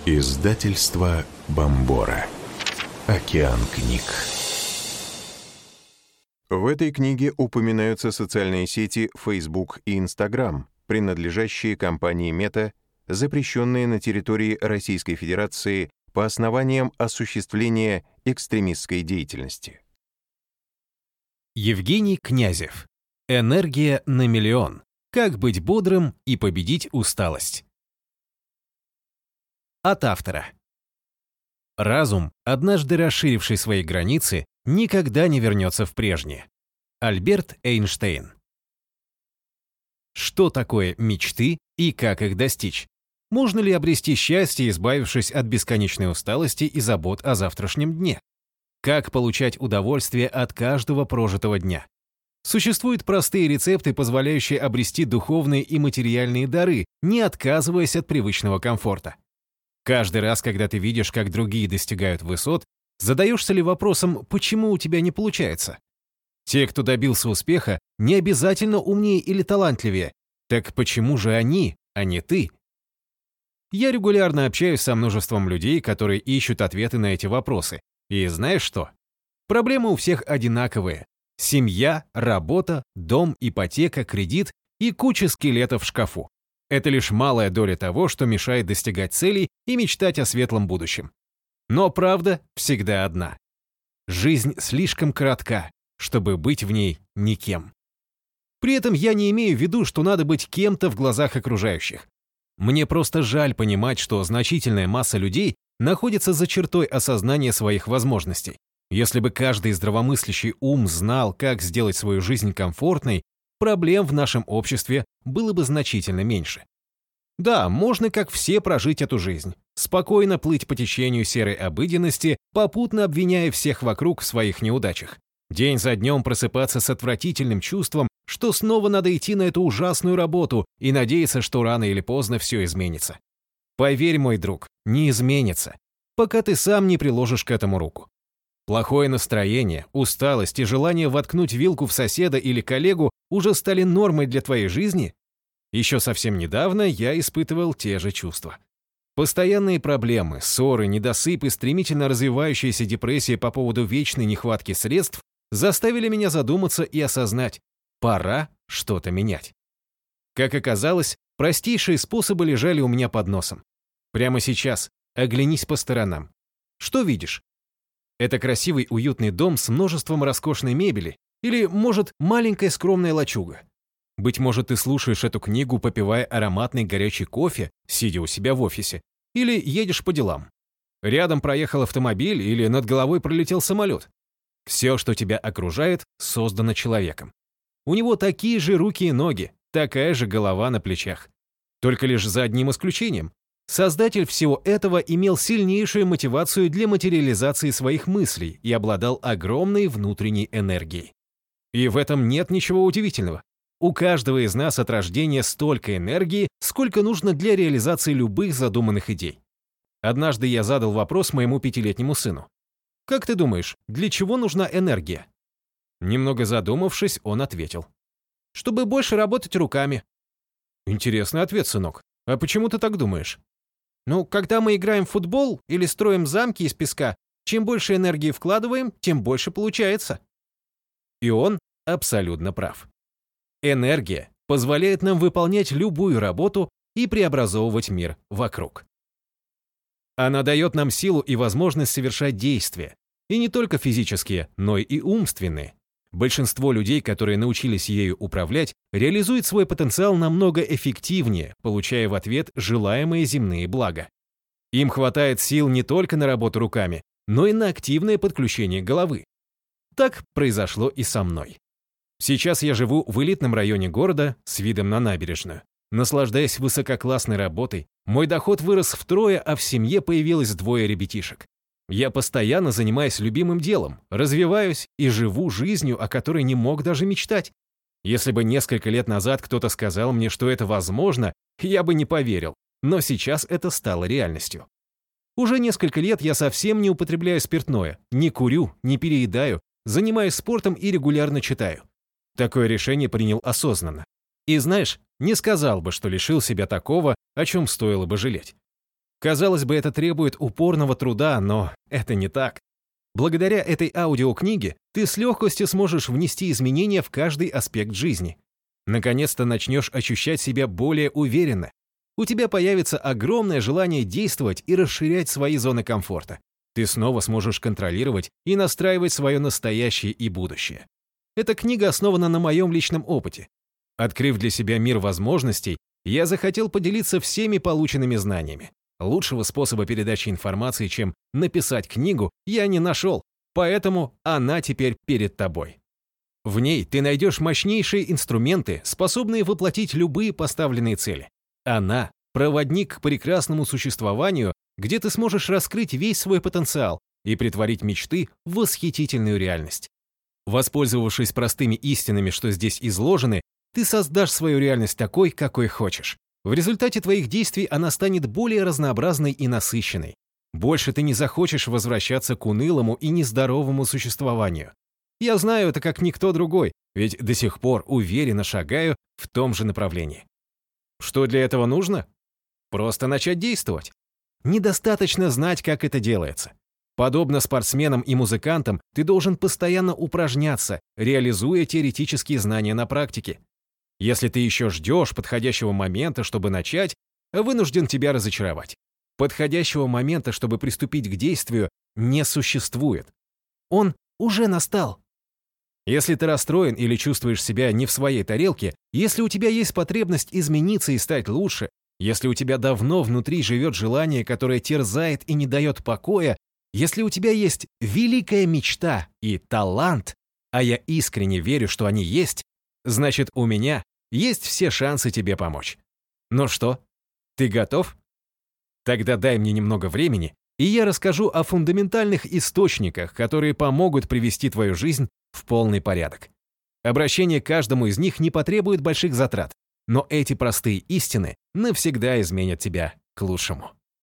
Издательство Бомбора. Океан книг. В этой книге упоминаются социальные сети Facebook и Instagram, принадлежащие компании Meta, запрещенные на территории Российской Федерации по основаниям осуществления экстремистской деятельности. Евгений Князев. Энергия на миллион. Как быть бодрым и победить усталость. От автора. Разум, однажды расширивший свои границы, никогда не вернется в прежнее. Альберт Эйнштейн. Что такое мечты и как их достичь? Можно ли обрести счастье, избавившись от бесконечной усталости и забот о завтрашнем дне? Как получать удовольствие от каждого прожитого дня? Существуют простые рецепты, позволяющие обрести духовные и материальные дары, не отказываясь от привычного комфорта. Каждый раз, когда ты видишь, как другие достигают высот, задаешься ли вопросом, почему у тебя не получается? Те, кто добился успеха, не обязательно умнее или талантливее. Так почему же они, а не ты? Я регулярно общаюсь со множеством людей, которые ищут ответы на эти вопросы. И знаешь что? Проблемы у всех одинаковые. Семья, работа, дом, ипотека, кредит и куча скелетов в шкафу. Это лишь малая доля того, что мешает достигать целей и мечтать о светлом будущем. Но правда всегда одна. Жизнь слишком коротка, чтобы быть в ней никем. При этом я не имею в виду, что надо быть кем-то в глазах окружающих. Мне просто жаль понимать, что значительная масса людей находится за чертой осознания своих возможностей. Если бы каждый здравомыслящий ум знал, как сделать свою жизнь комфортной, проблем в нашем обществе было бы значительно меньше. Да, можно, как все, прожить эту жизнь, спокойно плыть по течению серой обыденности, попутно обвиняя всех вокруг в своих неудачах. День за днем просыпаться с отвратительным чувством, что снова надо идти на эту ужасную работу и надеяться, что рано или поздно все изменится. Поверь, мой друг, не изменится, пока ты сам не приложишь к этому руку. Плохое настроение, усталость и желание воткнуть вилку в соседа или коллегу уже стали нормой для твоей жизни? Еще совсем недавно я испытывал те же чувства. Постоянные проблемы, ссоры, недосып и стремительно развивающаяся депрессия по поводу вечной нехватки средств заставили меня задуматься и осознать – пора что-то менять. Как оказалось, простейшие способы лежали у меня под носом. Прямо сейчас оглянись по сторонам. Что видишь? Это красивый уютный дом с множеством роскошной мебели или, может, маленькая скромная лачуга. Быть может, ты слушаешь эту книгу, попивая ароматный горячий кофе, сидя у себя в офисе, или едешь по делам. Рядом проехал автомобиль или над головой пролетел самолет. Все, что тебя окружает, создано человеком. У него такие же руки и ноги, такая же голова на плечах. Только лишь за одним исключением. Создатель всего этого имел сильнейшую мотивацию для материализации своих мыслей и обладал огромной внутренней энергией. И в этом нет ничего удивительного. У каждого из нас от рождения столько энергии, сколько нужно для реализации любых задуманных идей. Однажды я задал вопрос моему 5-летнему сыну. «Как ты думаешь, для чего нужна энергия?» Немного задумавшись, он ответил. «Чтобы больше работать руками». Интересный ответ, сынок. А почему ты так думаешь? Ну, когда мы играем в футбол или строим замки из песка, чем больше энергии вкладываем, тем больше получается. И он абсолютно прав. Энергия позволяет нам выполнять любую работу и преобразовывать мир вокруг. Она дает нам силу и возможность совершать действия, и не только физические, но и умственные. Большинство людей, которые научились ею управлять, реализуют свой потенциал намного эффективнее, получая в ответ желаемые земные блага. Им хватает сил не только на работу руками, но и на активное подключение головы. Так произошло и со мной. Сейчас я живу в элитном районе города с видом на набережную. Наслаждаясь высококлассной работой, мой доход вырос втрое, а в семье появилось 2 ребятишек. Я постоянно занимаюсь любимым делом, развиваюсь и живу жизнью, о которой не мог даже мечтать. Если бы несколько лет назад кто-то сказал мне, что это возможно, я бы не поверил, но сейчас это стало реальностью. Уже несколько лет я совсем не употребляю спиртное, не курю, не переедаю, занимаюсь спортом и регулярно читаю. Такое решение принял осознанно. И знаешь, не сказал бы, что лишил себя такого, о чем стоило бы жалеть. Казалось бы, это требует упорного труда, но это не так. Благодаря этой аудиокниге ты с легкостью сможешь внести изменения в каждый аспект жизни. Наконец-то начнешь ощущать себя более уверенно. У тебя появится огромное желание действовать и расширять свои зоны комфорта. Ты снова сможешь контролировать и настраивать свое настоящее и будущее. Эта книга основана на моем личном опыте. Открыв для себя мир возможностей, я захотел поделиться всеми полученными знаниями. Лучшего способа передачи информации, чем написать книгу, я не нашел, поэтому она теперь перед тобой. В ней ты найдешь мощнейшие инструменты, способные воплотить любые поставленные цели. Она – проводник к прекрасному существованию, где ты сможешь раскрыть весь свой потенциал и притворить мечты в восхитительную реальность. Воспользовавшись простыми истинами, что здесь изложены, ты создашь свою реальность такой, какой хочешь. В результате твоих действий она станет более разнообразной и насыщенной. Больше ты не захочешь возвращаться к унылому и нездоровому существованию. Я знаю это как никто другой, ведь до сих пор уверенно шагаю в том же направлении. Что для этого нужно? Просто начать действовать. Недостаточно знать, как это делается. Подобно спортсменам и музыкантам, ты должен постоянно упражняться, реализуя теоретические знания на практике. Если ты еще ждешь подходящего момента, чтобы начать, вынужден тебя разочаровать. Подходящего момента, чтобы приступить к действию, не существует. Он уже настал. Если ты расстроен или чувствуешь себя не в своей тарелке, если у тебя есть потребность измениться и стать лучше, если у тебя давно внутри живет желание, которое терзает и не дает покоя, если у тебя есть великая мечта и талант, а я искренне верю, что они есть, значит, у меня есть все шансы тебе помочь. Ну что, ты готов? Тогда дай мне немного времени, и я расскажу о фундаментальных источниках, которые помогут привести твою жизнь в полный порядок. Обращение к каждому из них не потребует больших затрат, но эти простые истины навсегда изменят тебя к лучшему.